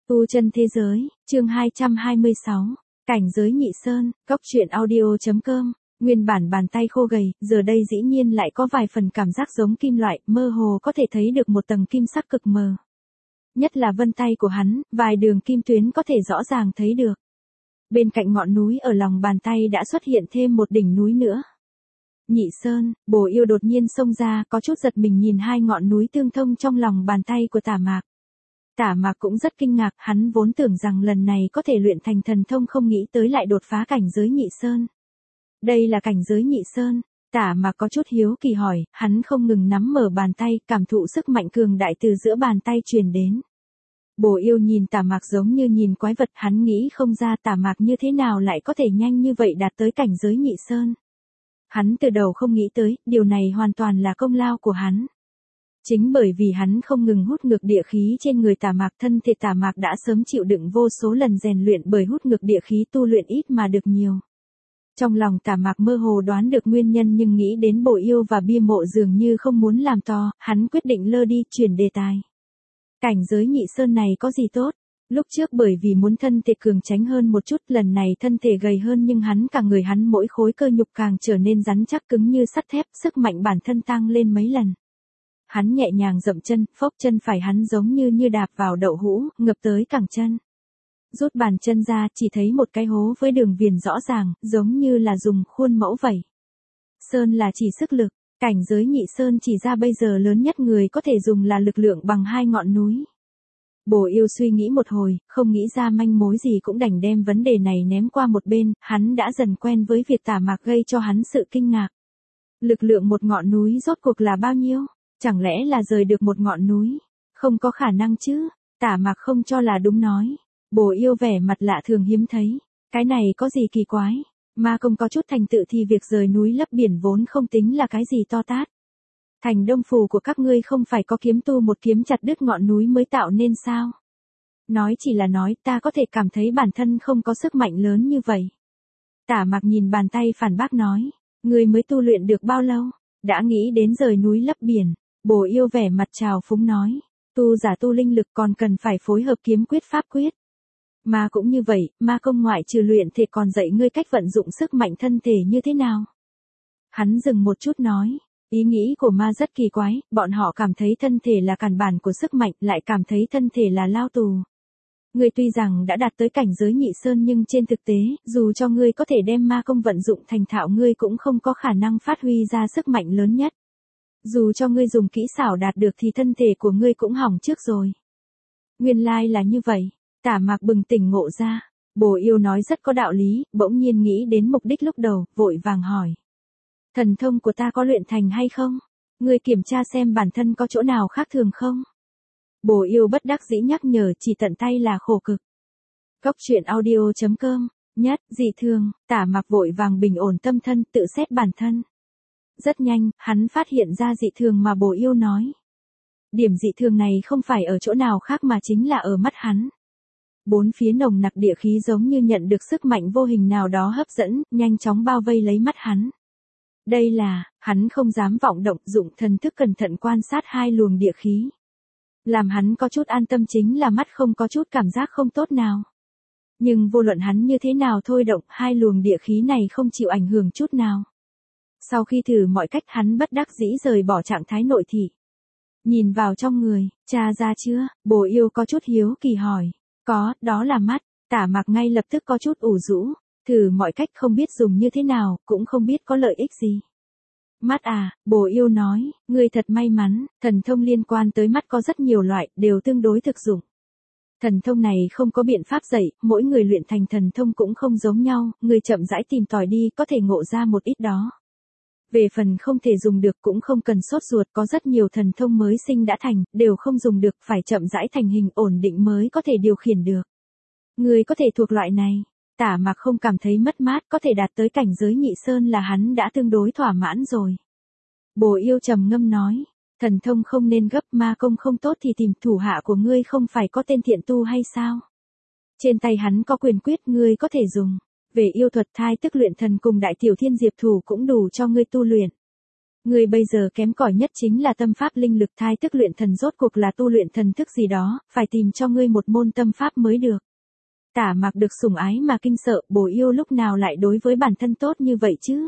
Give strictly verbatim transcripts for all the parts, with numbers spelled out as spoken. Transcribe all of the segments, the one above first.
Tu chân thế giới, chương hai trăm hai mươi sáu, cảnh giới nhị sơn, cốc truyện audio chấm com. Nguyên bản bàn tay khô gầy, giờ đây dĩ nhiên lại có vài phần cảm giác giống kim loại, mơ hồ có thể thấy được một tầng kim sắc cực mờ. Nhất là vân tay của hắn, vài đường kim tuyến có thể rõ ràng thấy được. Bên cạnh ngọn núi ở lòng bàn tay đã xuất hiện thêm một đỉnh núi nữa. Nhị sơn, Bồ Yêu đột nhiên xông ra, có chút giật mình nhìn hai ngọn núi tương thông trong lòng bàn tay của Tả Mạc. Tả Mạc cũng rất kinh ngạc, hắn vốn tưởng rằng lần này có thể luyện thành thần thông, không nghĩ tới lại đột phá cảnh giới nhị sơn. Đây là cảnh giới nhị sơn. Tả Mạc có chút hiếu kỳ hỏi, hắn không ngừng nắm mở bàn tay, cảm thụ sức mạnh cường đại từ giữa bàn tay truyền đến. Bồ Yêu nhìn Tả Mạc giống như nhìn quái vật, hắn nghĩ không ra Tả Mạc như thế nào lại có thể nhanh như vậy đạt tới cảnh giới nhị sơn. Hắn từ đầu không nghĩ tới, điều này hoàn toàn là công lao của hắn. Chính bởi vì hắn không ngừng hút ngược địa khí trên người Tả Mạc, thân thể Tả Mạc đã sớm chịu đựng vô số lần rèn luyện, bởi hút ngược địa khí tu luyện ít mà được nhiều. Trong lòng Tả Mạc mơ hồ đoán được nguyên nhân, nhưng nghĩ đến Bồ Yêu và bia mộ dường như không muốn làm to, hắn quyết định lơ đi, chuyển đề tài. Cảnh giới nhị sơn này có gì tốt? Lúc trước bởi vì muốn thân thể cường tránh hơn một chút, lần này thân thể gầy hơn nhưng hắn cả người hắn mỗi khối cơ nhục càng trở nên rắn chắc cứng như sắt thép, sức mạnh bản thân tăng lên mấy lần. Hắn nhẹ nhàng dậm chân, phốc chân phải hắn giống như như đạp vào đậu hũ, ngập tới cẳng chân. Rút bàn chân ra, chỉ thấy một cái hố với đường viền rõ ràng, giống như là dùng khuôn mẫu vậy. Sơn là chỉ sức lực, cảnh giới nhị sơn chỉ ra bây giờ lớn nhất người có thể dùng là lực lượng bằng hai ngọn núi. Bồ Yêu suy nghĩ một hồi, không nghĩ ra manh mối gì cũng đành đem vấn đề này ném qua một bên, hắn đã dần quen với việc Tả Mạc gây cho hắn sự kinh ngạc. Lực lượng một ngọn núi rốt cuộc là bao nhiêu? Chẳng lẽ là rời được một ngọn núi? Không có khả năng chứ, Tả Mạc không cho là đúng nói. Bồ Yêu vẻ mặt lạ thường hiếm thấy, cái này có gì kỳ quái, ma công có chút thành tựu thì việc rời núi lấp biển vốn không tính là cái gì to tát. Thành Đông Phù của các ngươi không phải có kiếm tu một kiếm chặt đứt ngọn núi mới tạo nên sao? Nói chỉ là nói, ta có thể cảm thấy bản thân không có sức mạnh lớn như vậy. Tả Mạc nhìn bàn tay phản bác nói, ngươi mới tu luyện được bao lâu, đã nghĩ đến rời núi lấp biển. Bồ Yêu vẻ mặt trào phúng nói, tu giả tu linh lực còn cần phải phối hợp kiếm quyết pháp quyết. Ma cũng như vậy, ma công ngoại trừ luyện thể còn dạy ngươi cách vận dụng sức mạnh thân thể như thế nào. Hắn dừng một chút nói, ý nghĩ của ma rất kỳ quái, bọn họ cảm thấy thân thể là cản bản của sức mạnh, lại cảm thấy thân thể là lao tù. Ngươi tuy rằng đã đạt tới cảnh giới nhị sơn nhưng trên thực tế, dù cho ngươi có thể đem ma công vận dụng thành thạo, ngươi cũng không có khả năng phát huy ra sức mạnh lớn nhất. Dù cho ngươi dùng kỹ xảo đạt được thì thân thể của ngươi cũng hỏng trước rồi. Nguyên lai là như vậy. Tả Mạc bừng tỉnh ngộ ra. Bồ Yêu nói rất có đạo lý, bỗng nhiên nghĩ đến mục đích lúc đầu, vội vàng hỏi. Thần thông của ta có luyện thành hay không? Ngươi kiểm tra xem bản thân có chỗ nào khác thường không? Bồ Yêu bất đắc dĩ nhắc nhở, chỉ tận tay là khổ cực. Cốc truyện audio chấm com. Nhất, dị thường, Tả Mạc vội vàng bình ổn tâm thân, tự xét bản thân. Rất nhanh, hắn phát hiện ra dị thường mà Bồ Yêu nói. Điểm dị thường này không phải ở chỗ nào khác mà chính là ở mắt hắn. Bốn phía nồng nặc địa khí giống như nhận được sức mạnh vô hình nào đó hấp dẫn, nhanh chóng bao vây lấy mắt hắn. Đây là, hắn không dám vọng động, dụng thần thức cẩn thận quan sát hai luồng địa khí. Làm hắn có chút an tâm chính là mắt không có chút cảm giác không tốt nào. Nhưng vô luận hắn như thế nào thôi động, hai luồng địa khí này không chịu ảnh hưởng chút nào. Sau khi thử mọi cách, hắn bất đắc dĩ rời bỏ trạng thái nội thị. Nhìn vào trong người, tra ra chưa? Bồ Yêu có chút hiếu kỳ hỏi. Có, đó là mắt. Tả Mạc ngay lập tức có chút ủ rũ, thử mọi cách không biết dùng như thế nào, cũng không biết có lợi ích gì. Mắt à, Bồ Yêu nói, ngươi thật may mắn, thần thông liên quan tới mắt có rất nhiều loại, đều tương đối thực dụng. Thần thông này không có biện pháp dạy, mỗi người luyện thành thần thông cũng không giống nhau, ngươi chậm rãi tìm tòi đi, có thể ngộ ra một ít đó. Về phần không thể dùng được cũng không cần sốt ruột, có rất nhiều thần thông mới sinh đã thành, đều không dùng được, phải chậm rãi thành hình ổn định mới có thể điều khiển được. Người có thể thuộc loại này. Tả Mạc không cảm thấy mất mát, có thể đạt tới cảnh giới nhị sơn là hắn đã tương đối thỏa mãn rồi. Bồ Yêu trầm ngâm nói, thần thông không nên gấp, ma công không tốt thì tìm thủ hạ của ngươi không phải có tên thiện tu hay sao? Trên tay hắn có quyền quyết, ngươi có thể dùng. Về yêu thuật thai tức luyện thần cùng đại tiểu thiên diệp thủ cũng đủ cho ngươi tu luyện. Ngươi bây giờ kém cỏi nhất chính là tâm pháp linh lực thai tức luyện thần rốt cuộc là tu luyện thần thức gì đó, phải tìm cho ngươi một môn tâm pháp mới được. Tả Mạc được sủng ái mà kinh sợ, Bồ Yêu lúc nào lại đối với bản thân tốt như vậy chứ?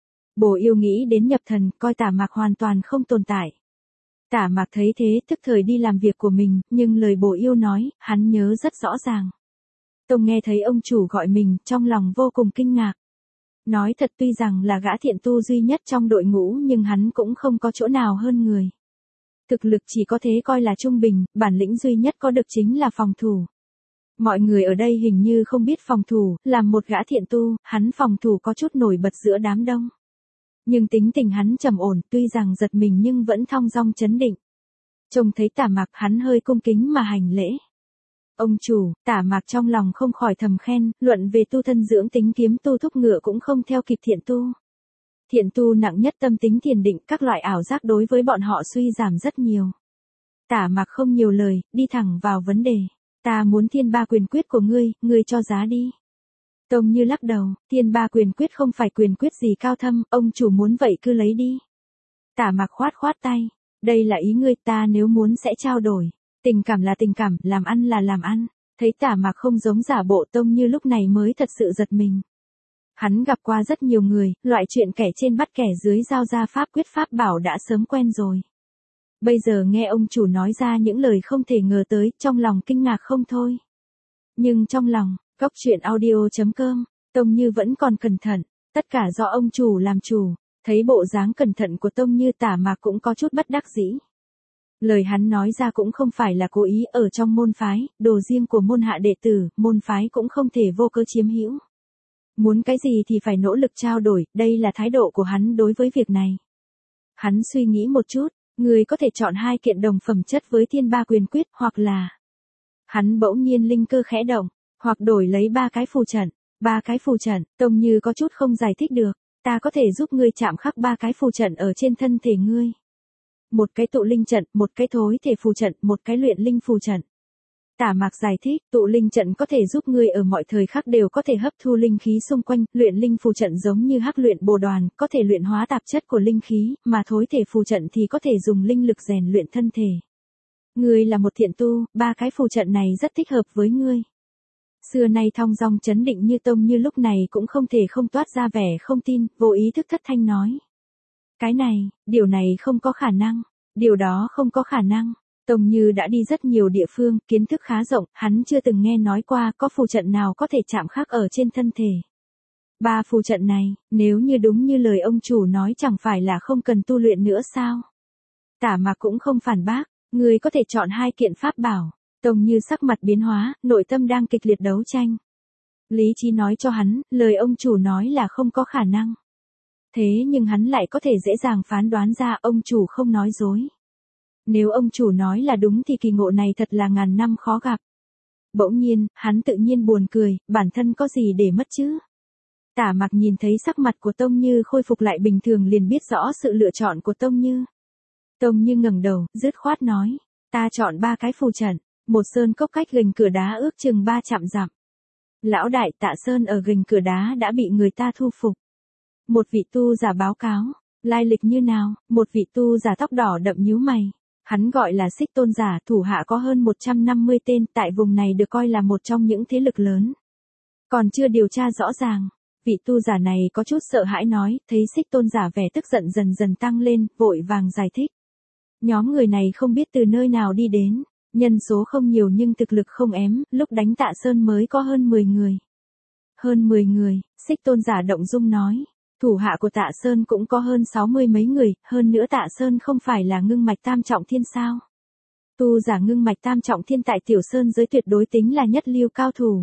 Bồ Yêu nghĩ đến nhập thần, coi Tả Mạc hoàn toàn không tồn tại. Tả Mạc thấy thế tức thời đi làm việc của mình, nhưng lời Bồ Yêu nói, hắn nhớ rất rõ ràng. Tông nghe thấy ông chủ gọi mình, trong lòng vô cùng kinh ngạc. Nói thật tuy rằng là gã thiện tu duy nhất trong đội ngũ nhưng hắn cũng không có chỗ nào hơn người. Thực lực chỉ có thế coi là trung bình, bản lĩnh duy nhất có được chính là phòng thủ. Mọi người ở đây hình như không biết phòng thủ, làm một gã thiện tu, hắn phòng thủ có chút nổi bật giữa đám đông. Nhưng tính tình hắn trầm ổn, tuy rằng giật mình nhưng vẫn thong dong chấn định. Trông thấy Tả Mạc hắn hơi cung kính mà hành lễ. Ông chủ, Tả Mạc trong lòng không khỏi thầm khen, luận về tu thân dưỡng tính kiếm tu thúc ngựa cũng không theo kịp thiện tu. Thiện tu nặng nhất tâm tính thiền định, các loại ảo giác đối với bọn họ suy giảm rất nhiều. Tả Mạc không nhiều lời, đi thẳng vào vấn đề. Ta muốn thiên ba quyền quyết của ngươi, ngươi cho giá đi. Tông Như lắc đầu, thiên ba quyền quyết không phải quyền quyết gì cao thâm, ông chủ muốn vậy cứ lấy đi. Tả Mạc khoát khoát tay, đây là ý ngươi, ta nếu muốn sẽ trao đổi. Tình cảm là tình cảm, làm ăn là làm ăn. Thấy Tả Mạc không giống giả bộ, Tông Như lúc này mới thật sự giật mình. Hắn gặp qua rất nhiều người, loại chuyện kẻ trên bắt kẻ dưới giao ra pháp quyết pháp bảo đã sớm quen rồi. Bây giờ nghe ông chủ nói ra những lời không thể ngờ tới, trong lòng kinh ngạc không thôi. Nhưng trong lòng, góc truyện audio chấm com, Tông Như vẫn còn cẩn thận, tất cả do ông chủ làm chủ. Thấy bộ dáng cẩn thận của Tông Như, Tả Mạc cũng có chút bất đắc dĩ. Lời hắn nói ra cũng không phải là cố ý, ở trong môn phái, đồ riêng của môn hạ đệ tử, môn phái cũng không thể vô cớ chiếm hữu. Muốn cái gì thì phải nỗ lực trao đổi, đây là thái độ của hắn đối với việc này. Hắn suy nghĩ một chút, người có thể chọn hai kiện đồng phẩm chất với thiên ba quyền quyết, hoặc là... Hắn bỗng nhiên linh cơ khẽ động, hoặc đổi lấy ba cái phù trận. Ba cái phù trận, Tông Như có chút không giải thích được, ta có thể giúp ngươi chạm khắc ba cái phù trận ở trên thân thể ngươi. Một cái tụ linh trận, một cái thối thể phù trận, một cái luyện linh phù trận. Tả Mạc giải thích, tụ linh trận có thể giúp ngươi ở mọi thời khắc đều có thể hấp thu linh khí xung quanh, luyện linh phù trận giống như hắc luyện bồ đoàn, có thể luyện hóa tạp chất của linh khí, mà thối thể phù trận thì có thể dùng linh lực rèn luyện thân thể. Ngươi là một thiện tu, ba cái phù trận này rất thích hợp với ngươi. Xưa nay thong dong chấn định như Tông Như lúc này cũng không thể không toát ra vẻ không tin, vô ý thức thất thanh nói. Cái này, điều này không có khả năng, điều đó không có khả năng. Tông Như đã đi rất nhiều địa phương, kiến thức khá rộng, hắn chưa từng nghe nói qua có phù trận nào có thể chạm khắc ở trên thân thể. Ba phù trận này, nếu như đúng như lời ông chủ nói chẳng phải là không cần tu luyện nữa sao? Tả Mạc cũng không phản bác, người có thể chọn hai kiện pháp bảo. Tông Như sắc mặt biến hóa, nội tâm đang kịch liệt đấu tranh. Lý trí nói cho hắn, lời ông chủ nói là không có khả năng. Thế nhưng hắn lại có thể dễ dàng phán đoán ra ông chủ không nói dối. Nếu ông chủ nói là đúng thì kỳ ngộ này thật là ngàn năm khó gặp. Bỗng nhiên, hắn tự nhiên buồn cười, bản thân có gì để mất chứ? Tả Mạc nhìn thấy sắc mặt của Tông Như khôi phục lại bình thường liền biết rõ sự lựa chọn của Tông Như. Tông Như ngẩng đầu, dứt khoát nói, ta chọn ba cái phù trận, một sơn cốc cách gành cửa đá ước chừng ba trạm dặm. Lão đại Tạ Sơn ở gành cửa đá đã bị người ta thu phục. Một vị tu giả báo cáo, lai lịch như nào? Một vị tu giả tóc đỏ đậm nhíu mày. Hắn gọi là Xích Tôn giả, thủ hạ có hơn một trăm năm mươi tên, tại vùng này được coi là một trong những thế lực lớn. Còn chưa điều tra rõ ràng, vị tu giả này có chút sợ hãi nói, thấy Xích Tôn giả vẻ tức giận dần dần tăng lên, vội vàng giải thích. Nhóm người này không biết từ nơi nào đi đến, nhân số không nhiều nhưng thực lực không ém, lúc đánh Tạ Sơn mới có hơn mười người. Hơn mười người, Xích Tôn giả động dung nói. Thủ hạ của Tạ Sơn cũng có hơn sáu mươi mấy người, hơn nữa Tạ Sơn không phải là ngưng mạch tam trọng thiên sao. Tu giả ngưng mạch tam trọng thiên tại Tiểu Sơn giới tuyệt đối tính là nhất lưu cao thủ.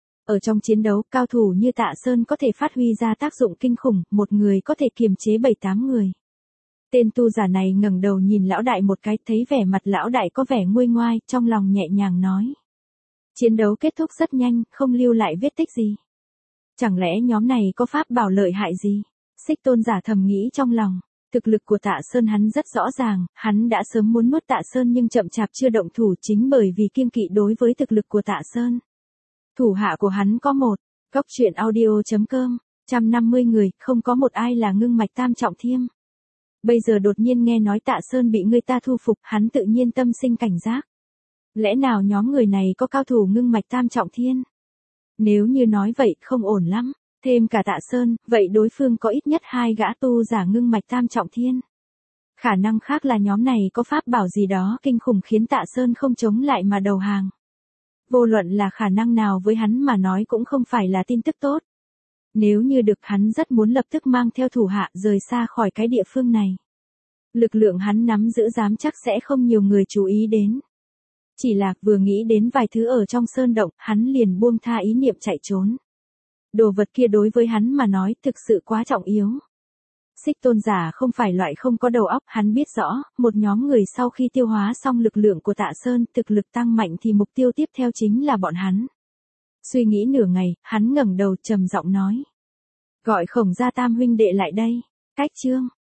Ở trong chiến đấu, cao thủ như Tạ Sơn có thể phát huy ra tác dụng kinh khủng, một người có thể kiềm chế bảy tám người. Tên tu giả này ngẩng đầu nhìn lão đại một cái, thấy vẻ mặt lão đại có vẻ nguôi ngoai, trong lòng nhẹ nhàng nói. Chiến đấu kết thúc rất nhanh, không lưu lại vết tích gì. Chẳng lẽ nhóm này có pháp bảo lợi hại gì? Xích Tôn giả thầm nghĩ trong lòng. Thực lực của Tạ Sơn hắn rất rõ ràng, hắn đã sớm muốn nuốt Tạ Sơn nhưng chậm chạp chưa động thủ chính bởi vì kiêng kỵ đối với thực lực của Tạ Sơn. Thủ hạ của hắn có một, góc truyện audio chấm com, một trăm năm mươi người, không có một ai là ngưng mạch tam trọng thiên. Bây giờ đột nhiên nghe nói Tạ Sơn bị người ta thu phục, hắn tự nhiên tâm sinh cảnh giác. Lẽ nào nhóm người này có cao thủ ngưng mạch tam trọng thiên? Nếu như nói vậy không ổn lắm, thêm cả Tạ Sơn, vậy đối phương có ít nhất hai gã tu giả ngưng mạch tam trọng thiên. Khả năng khác là nhóm này có pháp bảo gì đó kinh khủng khiến Tạ Sơn không chống lại mà đầu hàng. Vô luận là khả năng nào với hắn mà nói cũng không phải là tin tức tốt. Nếu như được, hắn rất muốn lập tức mang theo thủ hạ rời xa khỏi cái địa phương này. Lực lượng hắn nắm giữ dám chắc sẽ không nhiều người chú ý đến. Chỉ là vừa nghĩ đến vài thứ ở trong sơn động, hắn liền buông tha ý niệm chạy trốn. Đồ vật kia đối với hắn mà nói thực sự quá trọng yếu. Xích tôn giả không phải loại không có đầu óc, hắn biết rõ, một nhóm người sau khi tiêu hóa xong lực lượng của Tạ Sơn, thực lực tăng mạnh thì mục tiêu tiếp theo chính là bọn hắn. Suy nghĩ nửa ngày, hắn ngẩng đầu trầm giọng nói. Gọi Khổng Gia tam huynh đệ lại đây. Cách chương.